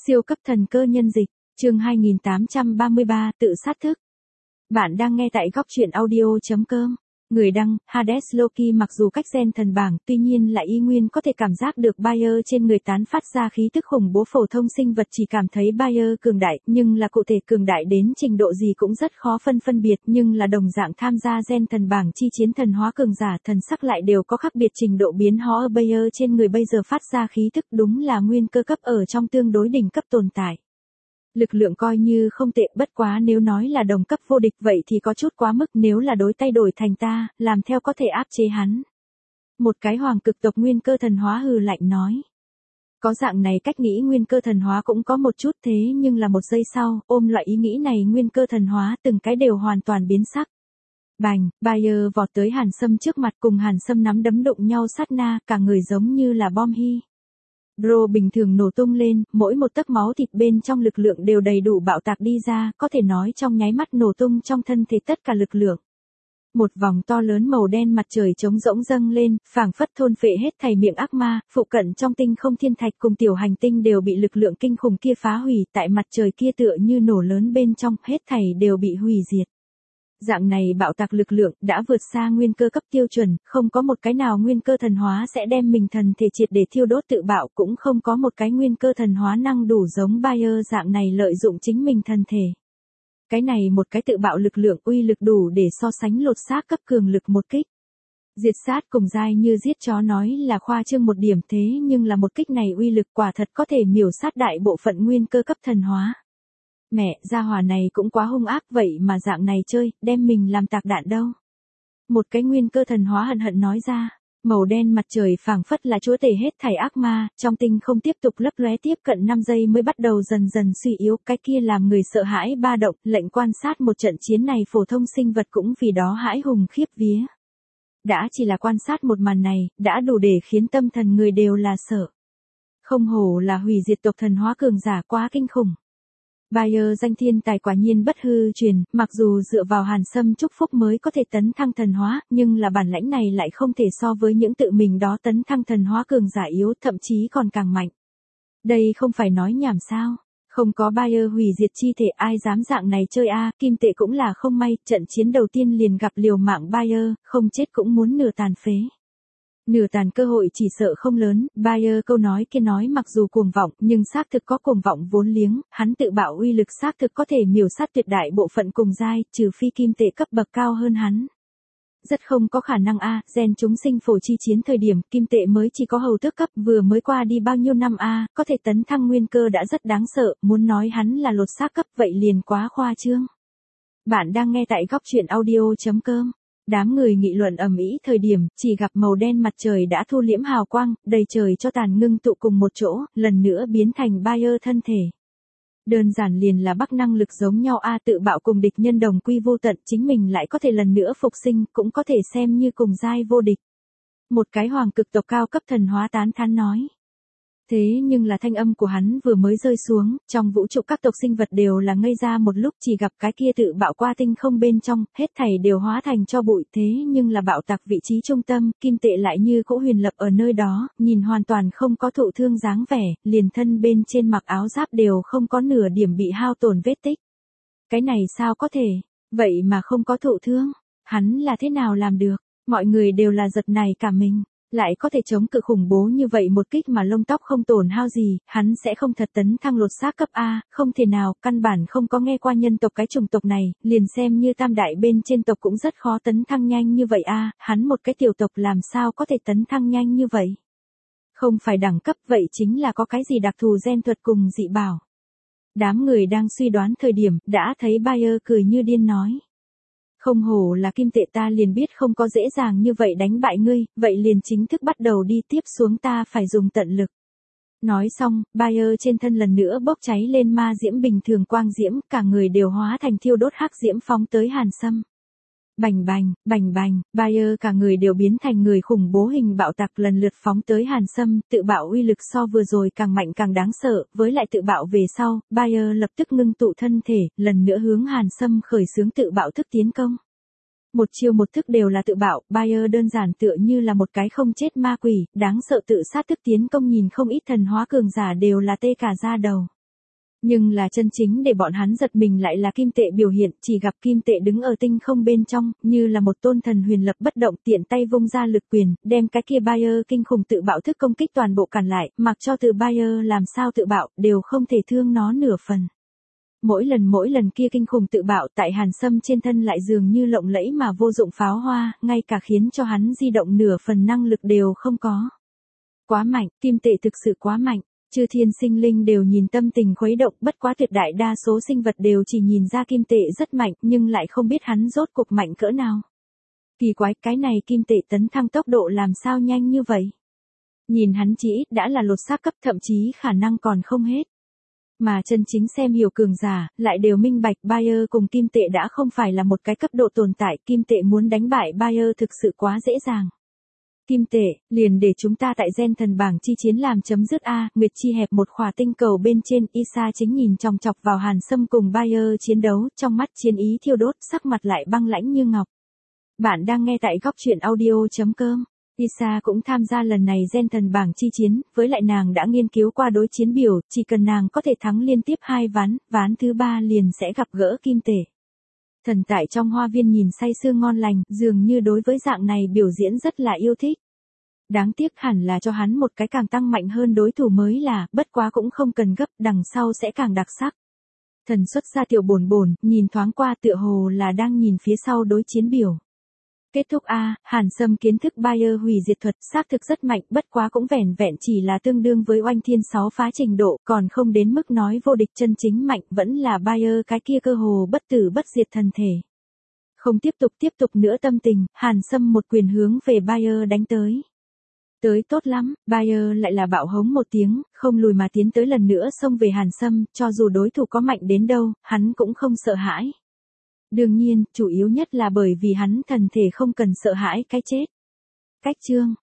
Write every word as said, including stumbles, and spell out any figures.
Siêu cấp thần cơ nhân dịch, chương hai nghìn tám trăm ba mươi ba, tự sát thức. Bạn đang nghe tại góc truyện audio chấm com. Người đăng, Hades Loki mặc dù cách gen thần bảng, tuy nhiên lại y nguyên có thể cảm giác được Bayer trên người tán phát ra khí tức khủng bố. Phổ thông sinh vật chỉ cảm thấy Bayer cường đại, nhưng là cụ thể cường đại đến trình độ gì cũng rất khó phân phân biệt, nhưng là đồng dạng tham gia gen thần bảng chi chiến thần hóa cường giả thần sắc lại đều có khác biệt trình độ biến hóa. Ở Bayer trên người bây giờ phát ra khí tức đúng là nguyên cơ cấp ở trong tương đối đỉnh cấp tồn tại. Lực lượng coi như không tệ, bất quá nếu nói là đồng cấp vô địch vậy thì có chút quá mức, nếu là đối tay đổi thành ta, làm theo có thể áp chế hắn. Một cái hoàng cực tộc nguyên cơ thần hóa hừ lạnh nói. Có dạng này cách nghĩ nguyên cơ thần hóa cũng có một chút, thế nhưng là một giây sau, ôm loại ý nghĩ này nguyên cơ thần hóa từng cái đều hoàn toàn biến sắc. Bành, Bayer vọt tới Hàn Sâm trước mặt, cùng Hàn Sâm nắm đấm đụng nhau sát na, cả người giống như là bom hy. Bro bình thường nổ tung lên, mỗi một tấc máu thịt bên trong lực lượng đều đầy đủ bạo tạc đi ra, có thể nói trong nháy mắt nổ tung trong thân thể tất cả lực lượng. Một vòng to lớn màu đen mặt trời trống rỗng dâng lên, phảng phất thôn phệ hết thảy miệng ác ma, phụ cận trong tinh không thiên thạch cùng tiểu hành tinh đều bị lực lượng kinh khủng kia phá hủy, tại mặt trời kia tựa như nổ lớn bên trong, hết thảy đều bị hủy diệt. Dạng này bạo tạc lực lượng đã vượt xa nguyên cơ cấp tiêu chuẩn, không có một cái nào nguyên cơ thần hóa sẽ đem mình thần thể triệt để thiêu đốt tự bạo, cũng không có một cái nguyên cơ thần hóa năng đủ giống Bayer dạng này lợi dụng chính mình thần thể. Cái này một cái tự bạo lực lượng uy lực đủ để so sánh lột xác cấp cường lực một kích. Diệt sát cùng dai như giết chó nói là khoa trương một điểm, thế nhưng là một kích này uy lực quả thật có thể miểu sát đại bộ phận nguyên cơ cấp thần hóa. Mẹ, gia hỏa này cũng quá hung ác, vậy mà dạng này chơi, đem mình làm tạc đạn đâu. Một cái nguyên cơ thần hóa hận hận nói ra, màu đen mặt trời phảng phất là chúa tể hết thảy ác ma, trong tinh không tiếp tục lấp lóe tiếp cận năm giây mới bắt đầu dần dần suy yếu, cái kia làm người sợ hãi ba động, lệnh quan sát một trận chiến này phổ thông sinh vật cũng vì đó hãi hùng khiếp vía. Đã chỉ là quan sát một màn này, đã đủ để khiến tâm thần người đều là sợ. Không hổ là hủy diệt tộc thần hóa cường giả, quá kinh khủng. Bayer danh thiên tài quả nhiên bất hư truyền, mặc dù dựa vào Hàn Sâm chúc phúc mới có thể tấn thăng thần hóa, nhưng là bản lãnh này lại không thể so với những tự mình đó tấn thăng thần hóa cường giả yếu, thậm chí còn càng mạnh. Đây không phải nói nhảm sao? Không có Bayer hủy diệt chi thể ai dám dạng này chơi a, kim tệ cũng là không may, trận chiến đầu tiên liền gặp liều mạng Bayer, không chết cũng muốn nửa tàn phế. Nửa tàn cơ hội chỉ sợ không lớn, Bayer câu nói kia nói mặc dù cuồng vọng, nhưng xác thực có cuồng vọng vốn liếng, hắn tự bạo uy lực xác thực có thể miểu sát tuyệt đại bộ phận cùng giai, trừ phi kim tệ cấp bậc cao hơn hắn. Rất không có khả năng a, gen chúng sinh phổ chi chiến thời điểm, kim tệ mới chỉ có hầu tước cấp, vừa mới qua đi bao nhiêu năm a, có thể tấn thăng nguyên cơ đã rất đáng sợ, muốn nói hắn là lột xác cấp vậy liền quá khoa trương. Bạn đang nghe tại góc truyện audio chấm com. Đám người nghị luận ầm ĩ thời điểm, chỉ gặp màu đen mặt trời đã thu liễm hào quang, đầy trời cho tàn ngưng tụ cùng một chỗ, lần nữa biến thành Bayer thân thể. Đơn giản liền là bắc năng lực giống nhau a, tự bạo cùng địch nhân đồng quy vô tận, chính mình lại có thể lần nữa phục sinh, cũng có thể xem như cùng giai vô địch. Một cái hoàng cực tộc cao cấp thần hóa tán thán nói. Thế nhưng là thanh âm của hắn vừa mới rơi xuống, trong vũ trụ các tộc sinh vật đều là ngây ra một lúc, chỉ gặp cái kia tự bạo qua tinh không bên trong, hết thảy đều hóa thành cho bụi, thế nhưng là bạo tạc vị trí trung tâm, kim tệ lại như cũ huyền lập ở nơi đó, nhìn hoàn toàn không có thụ thương dáng vẻ, liền thân bên trên mặc áo giáp đều không có nửa điểm bị hao tổn vết tích. Cái này sao có thể, vậy mà không có thụ thương, hắn là thế nào làm được, mọi người đều là giật này cả mình. Lại có thể chống cự khủng bố như vậy một kích mà lông tóc không tổn hao gì, hắn sẽ không thật tấn thăng lột xác cấp A, không thể nào, căn bản không có nghe qua nhân tộc cái chủng tộc này, liền xem như tam đại bên trên tộc cũng rất khó tấn thăng nhanh như vậy a, hắn một cái tiểu tộc làm sao có thể tấn thăng nhanh như vậy. Không phải đẳng cấp vậy chính là có cái gì đặc thù gen thuật cùng dị bảo. Đám người đang suy đoán thời điểm, đã thấy Bayer cười như điên nói. Không hổ là kim tệ, ta liền biết không có dễ dàng như vậy đánh bại ngươi, vậy liền chính thức bắt đầu đi, tiếp xuống ta phải dùng tận lực. Nói xong, Bayer trên thân lần nữa bốc cháy lên ma diễm bình thường quang diễm, cả người đều hóa thành thiêu đốt hắc diễm phóng tới Hàn Sâm. Bành bành, bành bành, Bayer cả người đều biến thành người khủng bố hình bạo tạc lần lượt phóng tới Hàn Sâm, tự bạo uy lực so vừa rồi càng mạnh càng đáng sợ, với lại tự bạo về sau, Bayer lập tức ngưng tụ thân thể, lần nữa hướng Hàn Sâm khởi xướng tự bạo thức tiến công. Một chiêu một thức đều là tự bạo, Bayer đơn giản tựa như là một cái không chết ma quỷ, đáng sợ tự sát thức tiến công, nhìn không ít thần hóa cường giả đều là tê cả da đầu. Nhưng là chân chính để bọn hắn giật mình lại là kim tệ biểu hiện, chỉ gặp kim tệ đứng ở tinh không bên trong, như là một tôn thần huyền lập bất động, tiện tay vung ra lực quyền, đem cái kia Bayer kinh khủng tự bạo thức công kích toàn bộ cản lại, mặc cho từ Bayer làm sao tự bạo, đều không thể thương nó nửa phần. Mỗi lần mỗi lần kia kinh khủng tự bạo tại Hàn Sâm trên thân lại dường như lộng lẫy mà vô dụng pháo hoa, ngay cả khiến cho hắn di động nửa phần năng lực đều không có. Quá mạnh, kim tệ thực sự quá mạnh. Chư thiên sinh linh đều nhìn tâm tình khuấy động, bất quá tuyệt đại đa số sinh vật đều chỉ nhìn ra kim tệ rất mạnh, nhưng lại không biết hắn rốt cuộc mạnh cỡ nào. Kỳ quái, cái này kim tệ tấn thăng tốc độ làm sao nhanh như vậy? Nhìn hắn chỉ ít đã là lột xác cấp, thậm chí khả năng còn không hết. Mà chân chính xem hiểu cường giả, lại đều minh bạch Bayer cùng kim tệ đã không phải là một cái cấp độ tồn tại, kim tệ muốn đánh bại Bayer thực sự quá dễ dàng. Kim tệ, liền để chúng ta tại gen thần bảng chi chiến làm chấm dứt a. Nguyệt chi hẹp một khỏa tinh cầu bên trên, Isa chính nhìn chòng chọc vào Hàn Sâm cùng Bayer chiến đấu, trong mắt chiến ý thiêu đốt, sắc mặt lại băng lãnh như ngọc. Bạn đang nghe tại góc truyện audio chấm com. Isa cũng tham gia lần này gen thần bảng chi chiến, với lại nàng đã nghiên cứu qua đối chiến biểu, chỉ cần nàng có thể thắng liên tiếp hai ván, ván thứ ba liền sẽ gặp gỡ kim tệ. Thần tại trong hoa viên nhìn say sưa ngon lành, dường như đối với dạng này biểu diễn rất là yêu thích. Đáng tiếc hẳn là cho hắn một cái càng tăng mạnh hơn đối thủ mới là, bất quá cũng không cần gấp, đằng sau sẽ càng đặc sắc. Thần xuất ra tiểu bồn bồn, nhìn thoáng qua tựa hồ là đang nhìn phía sau đối chiến biểu. Kết thúc A, Hàn Sâm kiến thức Bayer hủy diệt thuật, xác thực rất mạnh, bất quá cũng vẻn vẹn chỉ là tương đương với oanh thiên sáu phá trình độ, còn không đến mức nói vô địch chân chính mạnh, vẫn là Bayer cái kia cơ hồ bất tử bất diệt thần thể. Không tiếp tục tiếp tục nữa tâm tình, Hàn Sâm một quyền hướng về Bayer đánh tới. Tới tốt lắm, Bayer lại là bạo hống một tiếng, không lùi mà tiến tới lần nữa xông về Hàn Sâm, cho dù đối thủ có mạnh đến đâu, hắn cũng không sợ hãi. Đương nhiên, chủ yếu nhất là bởi vì hắn thần thể không cần sợ hãi cái chết. Cách chương.